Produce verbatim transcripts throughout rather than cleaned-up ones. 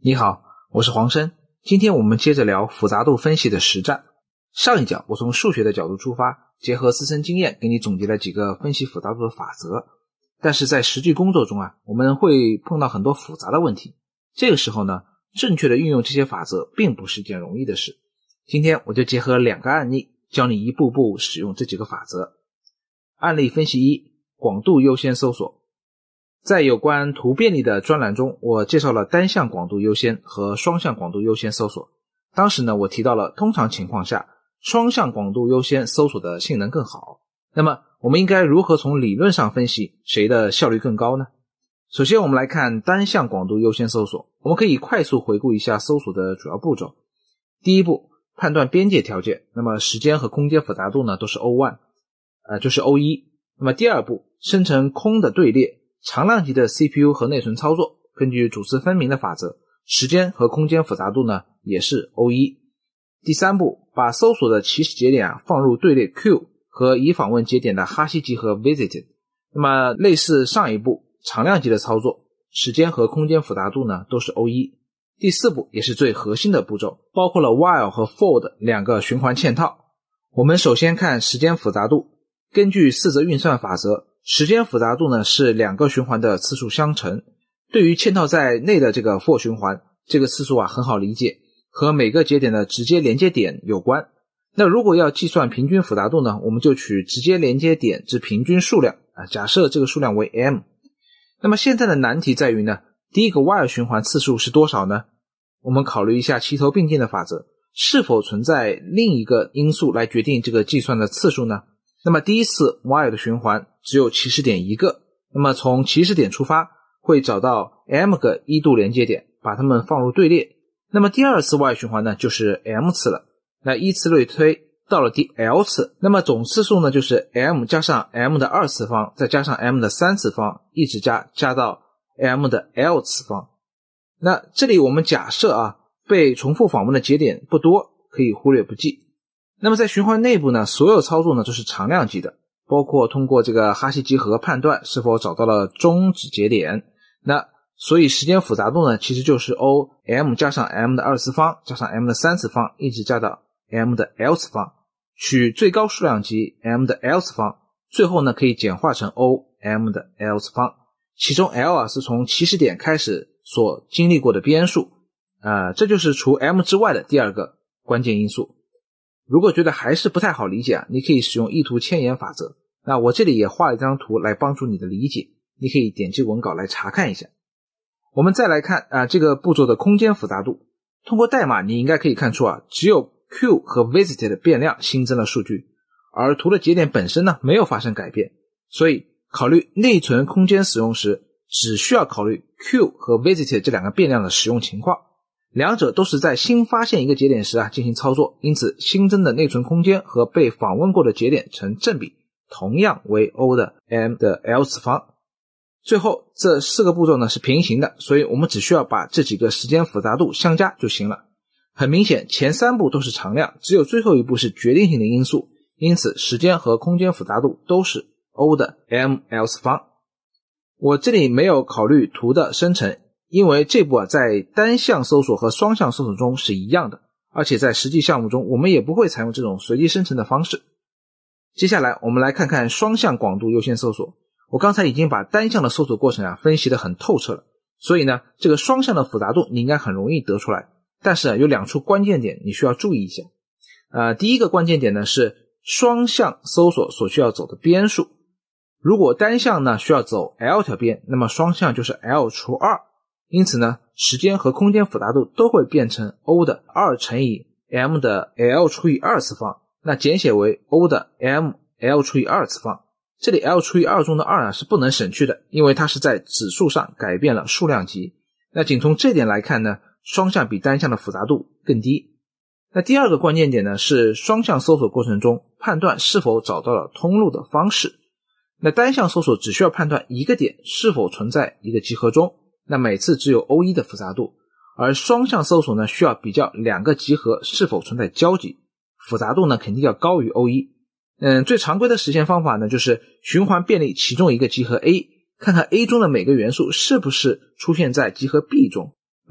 你好，我是黄生。今天我们接着聊复杂度分析的实战。上一讲我从数学的角度出发，结合自身经验给你总结了几个分析复杂度的法则。但是在实际工作中啊，我们会碰到很多复杂的问题。这个时候呢，正确的运用这些法则并不是一件容易的事。今天我就结合两个案例，教你一步步使用这几个法则。案例分析一：广度优先搜索。在有关图便利的专栏中，我介绍了单向广度优先和双向广度优先搜索。当时呢，我提到了通常情况下，双向广度优先搜索的性能更好。那么我们应该如何从理论上分析谁的效率更高呢？首先我们来看单向广度优先搜索，我们可以快速回顾一下搜索的主要步骤。第一步，判断边界条件，那么时间和空间复杂度呢都是 O 一， 呃就是 O 一。那么第二步，生成空的队列，常量级的 C P U 和内存操作，根据主次分明的法则，时间和空间复杂度呢也是 O 一。第三步，把搜索的起始节点啊放入队列 Q 和已访问节点的哈希集合 visited。那么类似上一步，常量级的操作，时间和空间复杂度呢都是 O 一。第四步也是最核心的步骤，包括了 while 和 for 两个循环嵌套。我们首先看时间复杂度，根据四则运算法则，时间复杂度呢是两个循环的次数相乘。对于嵌套在内的这个 for 循环，这个次数啊很好理解，和每个节点的直接连接点有关。那如果要计算平均复杂度呢，我们就取直接连接点之平均数量啊，假设这个数量为 m。 那么现在的难题在于呢，第一个 while 循环次数是多少呢？我们考虑一下齐头并进的法则，是否存在另一个因素来决定这个计算的次数呢？那么第一次 while 的循环只有起始点一个，那么从起始点出发，会找到 m 个一度连接点，把它们放入队列。那么第二次 while 循环呢，就是 m 次了。那依次类推，到了第 l 次，那么总次数呢就是 m 加上 m 的二次方，再加上 m 的三次方，一直加加到 m 的 l 次方。那这里我们假设啊，被重复访问的节点不多，可以忽略不计。那么在循环内部呢，所有操作呢都是常量级的，包括通过这个哈希集合判断是否找到了终止节点。那所以时间复杂度呢其实就是 O m 加上 m 的二次方加上 m 的三次方，一直加到 m 的 l 次方，取最高数量级 m 的 l 次方，最后呢可以简化成 O m 的 l 次方，其中 l 啊是从起始点开始所经历过的边数，呃，这就是除 m 之外的第二个关键因素。如果觉得还是不太好理解啊，你可以使用意图牵引法则。那我这里也画了一张图来帮助你的理解，你可以点击文稿来查看一下。我们再来看啊这个步骤的空间复杂度。通过代码你应该可以看出啊，只有 Q 和 visited 的变量新增了数据，而图的节点本身呢没有发生改变。所以考虑内存空间使用时，只需要考虑 Q 和 visited 这两个变量的使用情况。两者都是在新发现一个节点时啊进行操作，因此新增的内存空间和被访问过的节点成正比，同样为 O 的 m 的 l 次方。最后这四个步骤呢是平行的，所以我们只需要把这几个时间复杂度相加就行了。很明显前三步都是常量，只有最后一步是决定性的因素，因此时间和空间复杂度都是 O 的 m l 次方。我这里没有考虑图的生成，因为这步啊在单向搜索和双向搜索中是一样的，而且在实际项目中我们也不会采用这种随机生成的方式。接下来我们来看看双向广度优先搜索。我刚才已经把单向的搜索过程啊分析得很透彻了，所以呢这个双向的复杂度你应该很容易得出来。但是啊有两处关键点你需要注意一下。呃第一个关键点呢是双向搜索所需要走的边数。如果单向呢需要走 L 条边，那么双向就是 L 除二。因此呢时间和空间复杂度都会变成 O 的二乘以 m 的 l 除以二次方，那简写为 O 的 m l 除以二次方。这里 l 除以二中的二啊是不能省去的，因为它是在指数上改变了数量级。那仅从这点来看呢，双向比单向的复杂度更低。那第二个关键点呢是双向搜索过程中判断是否找到了通路的方式。那单向搜索只需要判断一个点是否存在一个集合中，那每次只有 O 一 的复杂度，而双向搜索呢需要比较两个集合是否存在交集，复杂度呢肯定要高于 O 一。嗯，最常规的实现方法呢就是循环便利其中一个集合 A， 看看 A 中的每个元素是不是出现在集合 B 中。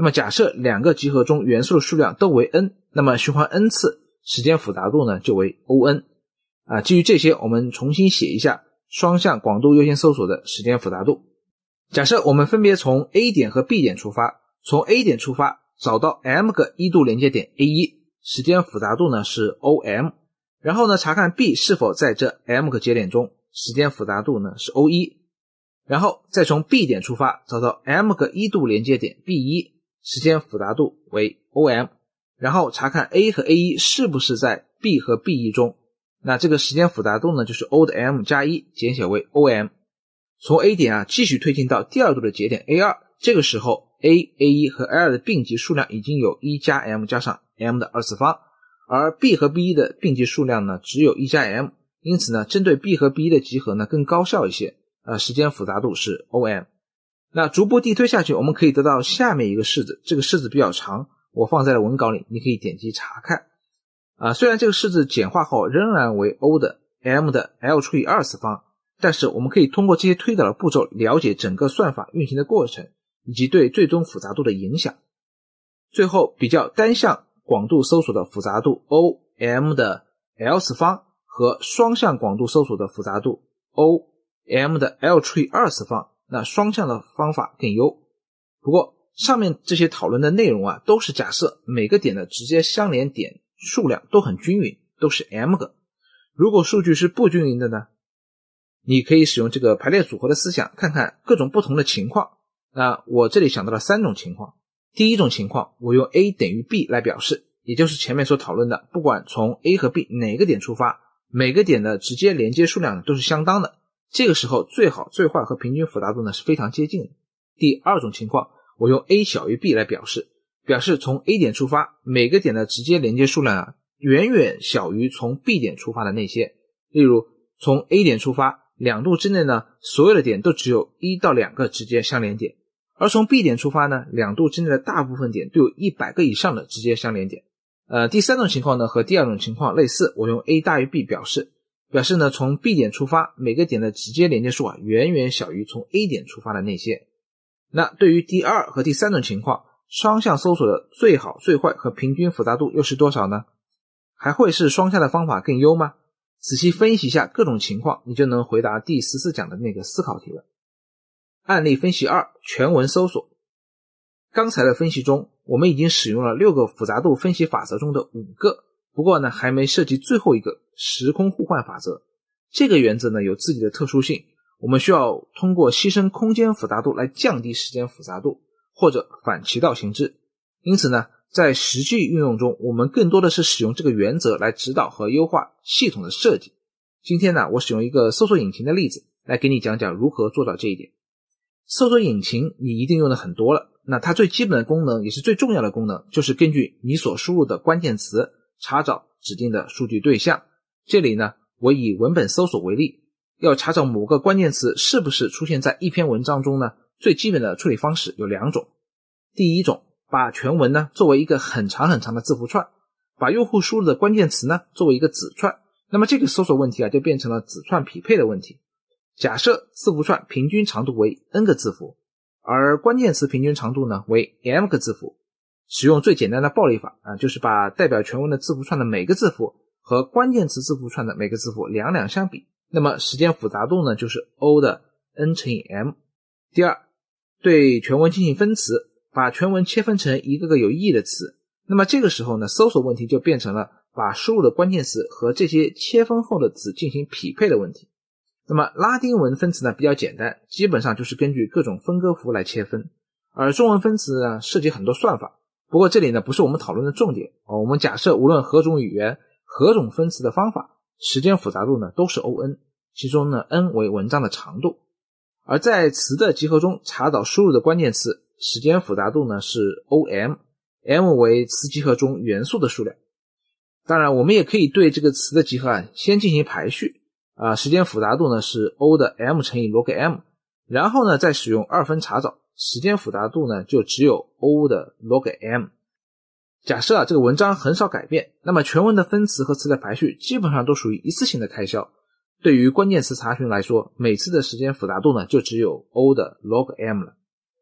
那么假设两个集合中元素的数量都为 n， 那么循环 n 次，时间复杂度呢就为 O N。啊，基于这些，我们重新写一下双向广度优先搜索的时间复杂度。假设我们分别从 A 点和 B 点出发，从 A 点出发找到 m 个一度连接点 A 一， 时间复杂度呢是 O M， 然后呢查看 B 是否在这 m 个节点中，时间复杂度呢是 O 一， 然后再从 B 点出发找到 m 个一度连接点 B 一， 时间复杂度为 O M， 然后查看 A 和 A 一 是不是在 B 和 B 一 中，那这个时间复杂度呢就是 O 的 M 加一减小为 O M。 从 A 点啊继续推进到第二度的节点 A 二， 这个时候 A、A 一 和 A 二 的并集数量已经有一加 M 加上 M 的二次方，而 B 和 B 一 的并集数量呢只有一加 M， 因此呢针对 B 和 B 一 的集合呢更高效一些，呃，时间复杂度是 O M。 那逐步递推下去，我们可以得到下面一个式子，这个式子比较长，我放在了文稿里，你可以点击查看。啊，虽然这个式子简化后仍然为 O 的 M 的 L 除以二次方，但是我们可以通过这些推导的步骤了解整个算法运行的过程以及对最终复杂度的影响。最后比较单向广度搜索的复杂度 O M 的 L 次方和双向广度搜索的复杂度 O M 的 L 除以二次方，那双向的方法更优。不过上面这些讨论的内容啊，都是假设每个点的直接相连点数量都很均匀，都是 M 个。如果数据是不均匀的呢，你可以使用这个排列组合的思想，看看各种不同的情况。那我这里想到了三种情况。第一种情况，我用 A 等于 B 来表示，也就是前面所讨论的，不管从 A 和 B 哪个点出发，每个点的直接连接数量都是相当的，这个时候最好最坏和平均复杂度呢是非常接近的。第二种情况，我用 A 小于 B 来表示，表示从 A 点出发，每个点的直接连接数量啊远远小于从 B 点出发的那些。例如从 A 点出发，两度之内呢所有的点都只有一到两个直接相连点，而从 B 点出发呢，两度之内的大部分点都有一百个以上的直接相连点。呃，第三种情况呢和第二种情况类似，我用 A 大于 B 表示，表示呢从 B 点出发，每个点的直接连接数啊远远小于从 A 点出发的那些。那对于第二和第三种情况，双向搜索的最好最坏和平均复杂度又是多少呢？还会是双向的方法更优吗？仔细分析一下各种情况，你就能回答第十四讲的那个思考题了。案例分析二，全文搜索。刚才的分析中，我们已经使用了六个复杂度分析法则中的五个，不过呢还没涉及最后一个时空互换法则。这个原则呢有自己的特殊性，我们需要通过牺牲空间复杂度来降低时间复杂度，或者反其道行之。因此呢在实际运用中，我们更多的是使用这个原则来指导和优化系统的设计。今天呢我使用一个搜索引擎的例子来给你讲讲如何做到这一点。搜索引擎你一定用的很多了，那它最基本的功能也是最重要的功能，就是根据你所输入的关键词查找指定的数据对象。这里呢我以文本搜索为例，要查找某个关键词是不是出现在一篇文章中呢，最基本的处理方式有两种。第一种，把全文呢作为一个很长很长的字符串，把用户输入的关键词呢作为一个子串，那么这个搜索问题啊就变成了子串匹配的问题。假设字符串平均长度为 n 个字符，而关键词平均长度呢为 m 个字符，使用最简单的暴力法啊，就是把代表全文的字符串的每个字符和关键词字符串的每个字符两两相比，那么时间复杂度呢就是 O 的 n 乘以 m。 第二，对全文进行分词，把全文切分成一个个有意义的词，那么这个时候呢搜索问题就变成了把输入的关键词和这些切分后的子进行匹配的问题。那么拉丁文分词呢比较简单，基本上就是根据各种分割符来切分，而中文分词呢涉及很多算法，不过这里呢不是我们讨论的重点。我们假设无论何种语言何种分词的方法，时间复杂度呢都是 O N， 其中呢 n 为文章的长度。而在词的集合中查找输入的关键词，时间复杂度呢是 O M， M 为词集合中元素的数量。当然我们也可以对这个词的集合啊先进行排序啊，时间复杂度呢是 O 的 M 乘以 log M， 然后呢再使用二分查找，时间复杂度呢就只有 O 的 log M。 假设啊这个文章很少改变，那么全文的分词和词的排序基本上都属于一次性的开销。对于关键词查询来说，每次的时间复杂度呢就只有 O 的 log M 了。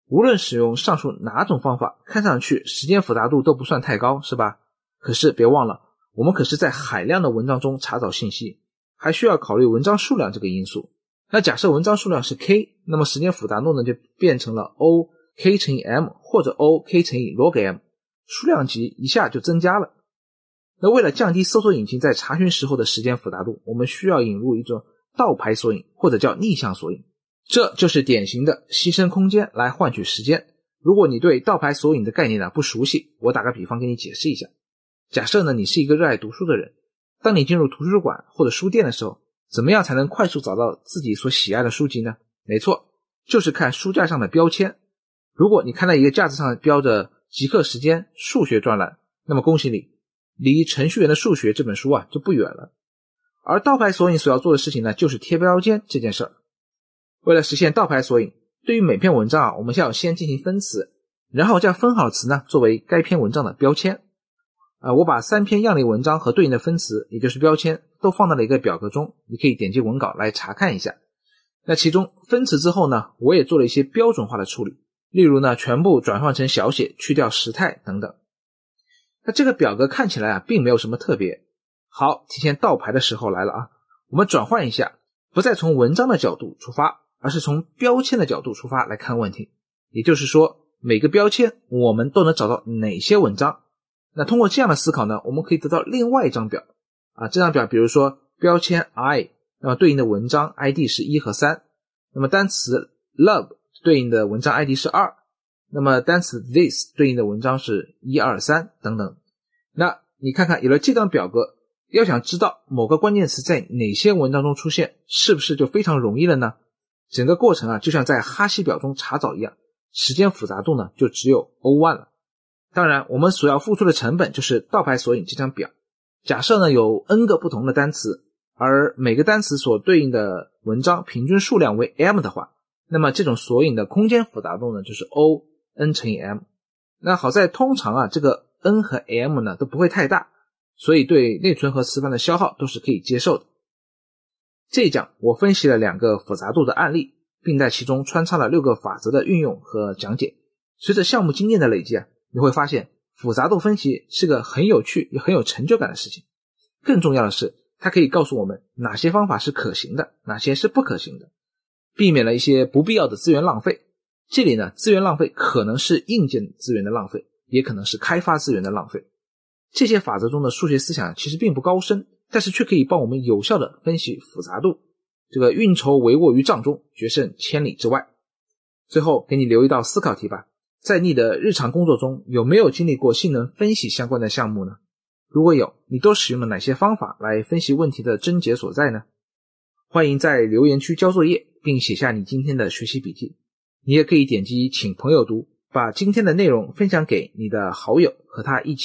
无论使用上述哪种方法，看上去时间复杂度都不算太高，是吧？可是别忘了，我们可是在海量的文章中查找信息，还需要考虑文章数量这个因素。那假设文章数量是 k， 那么时间复杂度呢就变成了 O k 乘以 m 或者 O k 乘以 log m， 数量级一下就增加了。那为了降低搜索引擎在查询时候的时间复杂度，我们需要引入一种倒排索引，或者叫逆向索引。这就是典型的牺牲空间来换取时间。如果你对倒排索引的概念呢不熟悉，我打个比方给你解释一下。假设呢你是一个热爱读书的人，当你进入图书馆或者书店的时候，怎么样才能快速找到自己所喜爱的书籍呢？没错，就是看书架上的标签。如果你看到一个架子上标着极客时间数学专栏，那么恭喜你，离程序员的数学这本书啊就不远了。而倒排索引所要做的事情呢，就是贴标签这件事儿。为了实现倒排索引，对于每篇文章啊，我们要先进行分词，然后将分号词呢作为该篇文章的标签。呃，我把三篇样例文章和对应的分词，也就是标签，都放到了一个表格中，你可以点击文稿来查看一下。那其中分词之后呢，我也做了一些标准化的处理，例如呢，全部转换成小写，去掉时态等等。那这个表格看起来啊，并没有什么特别。好，提前倒排的时候来了啊，我们转换一下，不再从文章的角度出发，而是从标签的角度出发来看问题。也就是说，每个标签我们都能找到哪些文章。那通过这样的思考呢，我们可以得到另外一张表啊，这张表比如说标签 I， 那么对应的文章 I D 是一和三，那么单词 love 对应的文章 I D 是二，那么单词 this 对应的文章是一二三等等。那你看看有了这张表格，要想知道某个关键词在哪些文章中出现，是不是就非常容易了呢？整个过程啊，就像在哈希表中查找一样，时间复杂度呢就只有 O 一 了。当然我们所要付出的成本就是倒排索引这张表。假设呢有 n 个不同的单词，而每个单词所对应的文章平均数量为 m 的话，那么这种索引的空间复杂度呢就是 O n 乘以 m。 那好在通常啊这个 n 和 m 呢都不会太大，所以对内存和磁盘的消耗都是可以接受的。这一讲我分析了两个复杂度的案例，并在其中穿插了六个法则的运用和讲解。随着项目经验的累积啊，你会发现复杂度分析是个很有趣也很有成就感的事情。更重要的是，它可以告诉我们哪些方法是可行的，哪些是不可行的，避免了一些不必要的资源浪费。这里呢，资源浪费可能是硬件资源的浪费，也可能是开发资源的浪费。这些法则中的数学思想其实并不高深，但是却可以帮我们有效的分析复杂度。这个运筹帷幄于帐中，决胜千里之外。最后给你留一道思考题吧，在你的日常工作中有没有经历过性能分析相关的项目呢？如果有，你都使用了哪些方法来分析问题的症结所在呢？欢迎在留言区交作业，并写下你今天的学习笔记。你也可以点击请朋友读，把今天的内容分享给你的好友，和他一起